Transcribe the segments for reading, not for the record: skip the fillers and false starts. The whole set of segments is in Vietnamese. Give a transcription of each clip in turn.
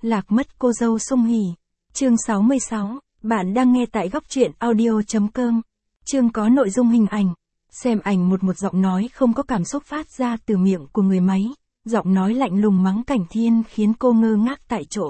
Lạc mất cô dâu Sung Hỉ. Chương 66, bạn đang nghe tại góc truyện audio.com. Chương có nội dung hình ảnh. Xem ảnh một giọng nói không có cảm xúc phát ra từ miệng của người máy. Giọng nói lạnh lùng mắng Cảnh Thiên khiến cô ngơ ngác tại chỗ.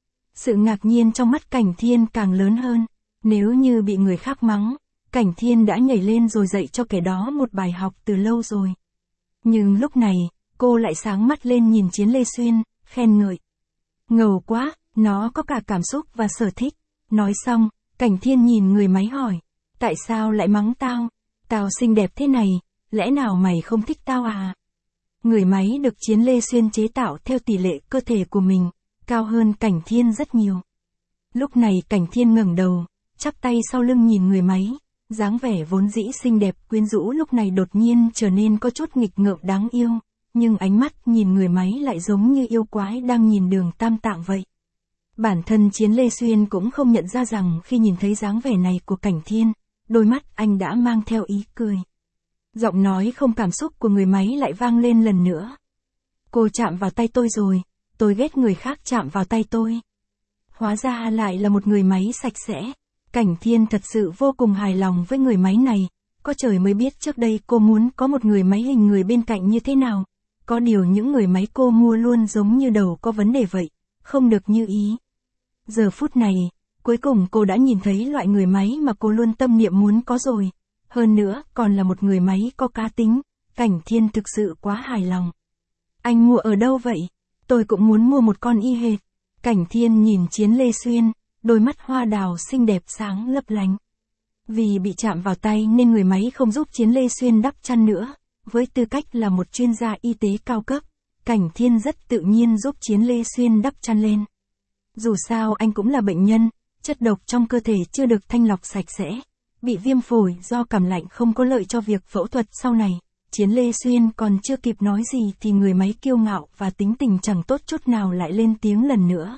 Sự ngạc nhiên trong mắt Cảnh Thiên càng lớn hơn. Nếu như bị người khác mắng, Cảnh Thiên đã nhảy lên rồi dạy cho kẻ đó một bài học từ lâu rồi. Nhưng lúc này, cô lại sáng mắt lên nhìn Chiến Lê Xuyên, khen ngợi. Ngầu quá, nó có cả cảm xúc và sở thích. Nói xong, Cảnh Thiên nhìn người máy hỏi. Tại sao lại mắng tao? Tao xinh đẹp thế này, lẽ nào mày không thích tao à? Người máy được Chiến Lê Xuyên chế tạo theo tỷ lệ cơ thể của mình, cao hơn Cảnh Thiên rất nhiều. Lúc này Cảnh Thiên ngẩng đầu, chắp tay sau lưng nhìn người máy, dáng vẻ vốn dĩ xinh đẹp quyến rũ lúc này đột nhiên trở nên có chút nghịch ngợm đáng yêu, nhưng ánh mắt nhìn người máy lại giống như yêu quái đang nhìn Đường Tam Tạng vậy. Bản thân Chiến Lê Xuyên cũng không nhận ra rằng khi nhìn thấy dáng vẻ này của Cảnh Thiên, đôi mắt anh đã mang theo ý cười. Giọng nói không cảm xúc của người máy lại vang lên lần nữa. Cô chạm vào tay tôi rồi, tôi ghét người khác chạm vào tay tôi. Hóa ra lại là một người máy sạch sẽ. Cảnh Thiên thật sự vô cùng hài lòng với người máy này. Có trời mới biết trước đây cô muốn có một người máy hình người bên cạnh như thế nào. Có điều những người máy cô mua luôn giống như đầu có vấn đề vậy, không được như ý. Giờ phút này, cuối cùng cô đã nhìn thấy loại người máy mà cô luôn tâm niệm muốn có rồi. Hơn nữa, còn là một người máy có cá tính. Cảnh Thiên thực sự quá hài lòng. Anh mua ở đâu vậy? Tôi cũng muốn mua một con y hệt. Cảnh Thiên nhìn Chiến Lê Xuyên, đôi mắt hoa đào xinh đẹp sáng lấp lánh. Vì bị chạm vào tay nên người máy không giúp Chiến Lê Xuyên đắp chăn nữa. Với tư cách là một chuyên gia y tế cao cấp, Cảnh Thiên rất tự nhiên giúp Chiến Lê Xuyên đắp chăn lên. Dù sao anh cũng là bệnh nhân, chất độc trong cơ thể chưa được thanh lọc sạch sẽ, bị viêm phổi do cảm lạnh không có lợi cho việc phẫu thuật sau này. Chiến Lê Xuyên còn chưa kịp nói gì thì người máy kiêu ngạo và tính tình chẳng tốt chút nào lại lên tiếng lần nữa.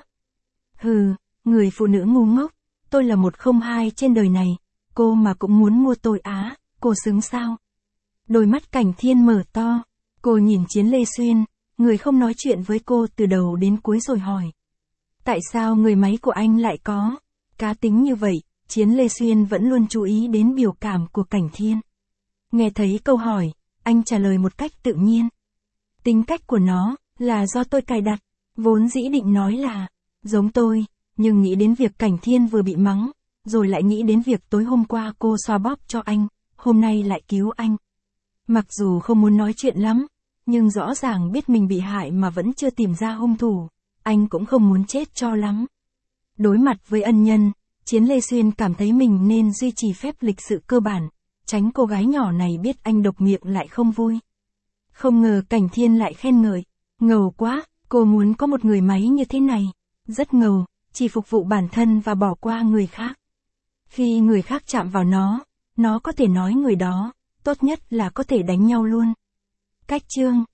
Hừ, người phụ nữ ngu ngốc, tôi là 102 trên đời này, cô mà cũng muốn mua tôi á, cô xứng sao? Đôi mắt Cảnh Thiên mở to, cô nhìn Chiến Lê Xuyên, người không nói chuyện với cô từ đầu đến cuối rồi hỏi. Tại sao người máy của anh lại có cá tính như vậy? Chiến Lê Xuyên vẫn luôn chú ý đến biểu cảm của Cảnh Thiên. Nghe thấy câu hỏi, anh trả lời một cách tự nhiên. Tính cách của nó là do tôi cài đặt, vốn dĩ định nói là giống tôi, nhưng nghĩ đến việc Cảnh Thiên vừa bị mắng, rồi lại nghĩ đến việc tối hôm qua cô xoa bóp cho anh, hôm nay lại cứu anh. Mặc dù không muốn nói chuyện lắm, nhưng rõ ràng biết mình bị hại mà vẫn chưa tìm ra hung thủ, anh cũng không muốn chết cho lắm. Đối mặt với ân nhân, Chiến Lê Xuyên cảm thấy mình nên duy trì phép lịch sự cơ bản, tránh cô gái nhỏ này biết anh độc miệng lại không vui. Không ngờ Cảnh Thiên lại khen ngợi, ngầu quá, cô muốn có một người máy như thế này, rất ngầu, chỉ phục vụ bản thân và bỏ qua người khác. Khi người khác chạm vào nó có thể nói người đó, tốt nhất là có thể đánh nhau luôn. Cách chương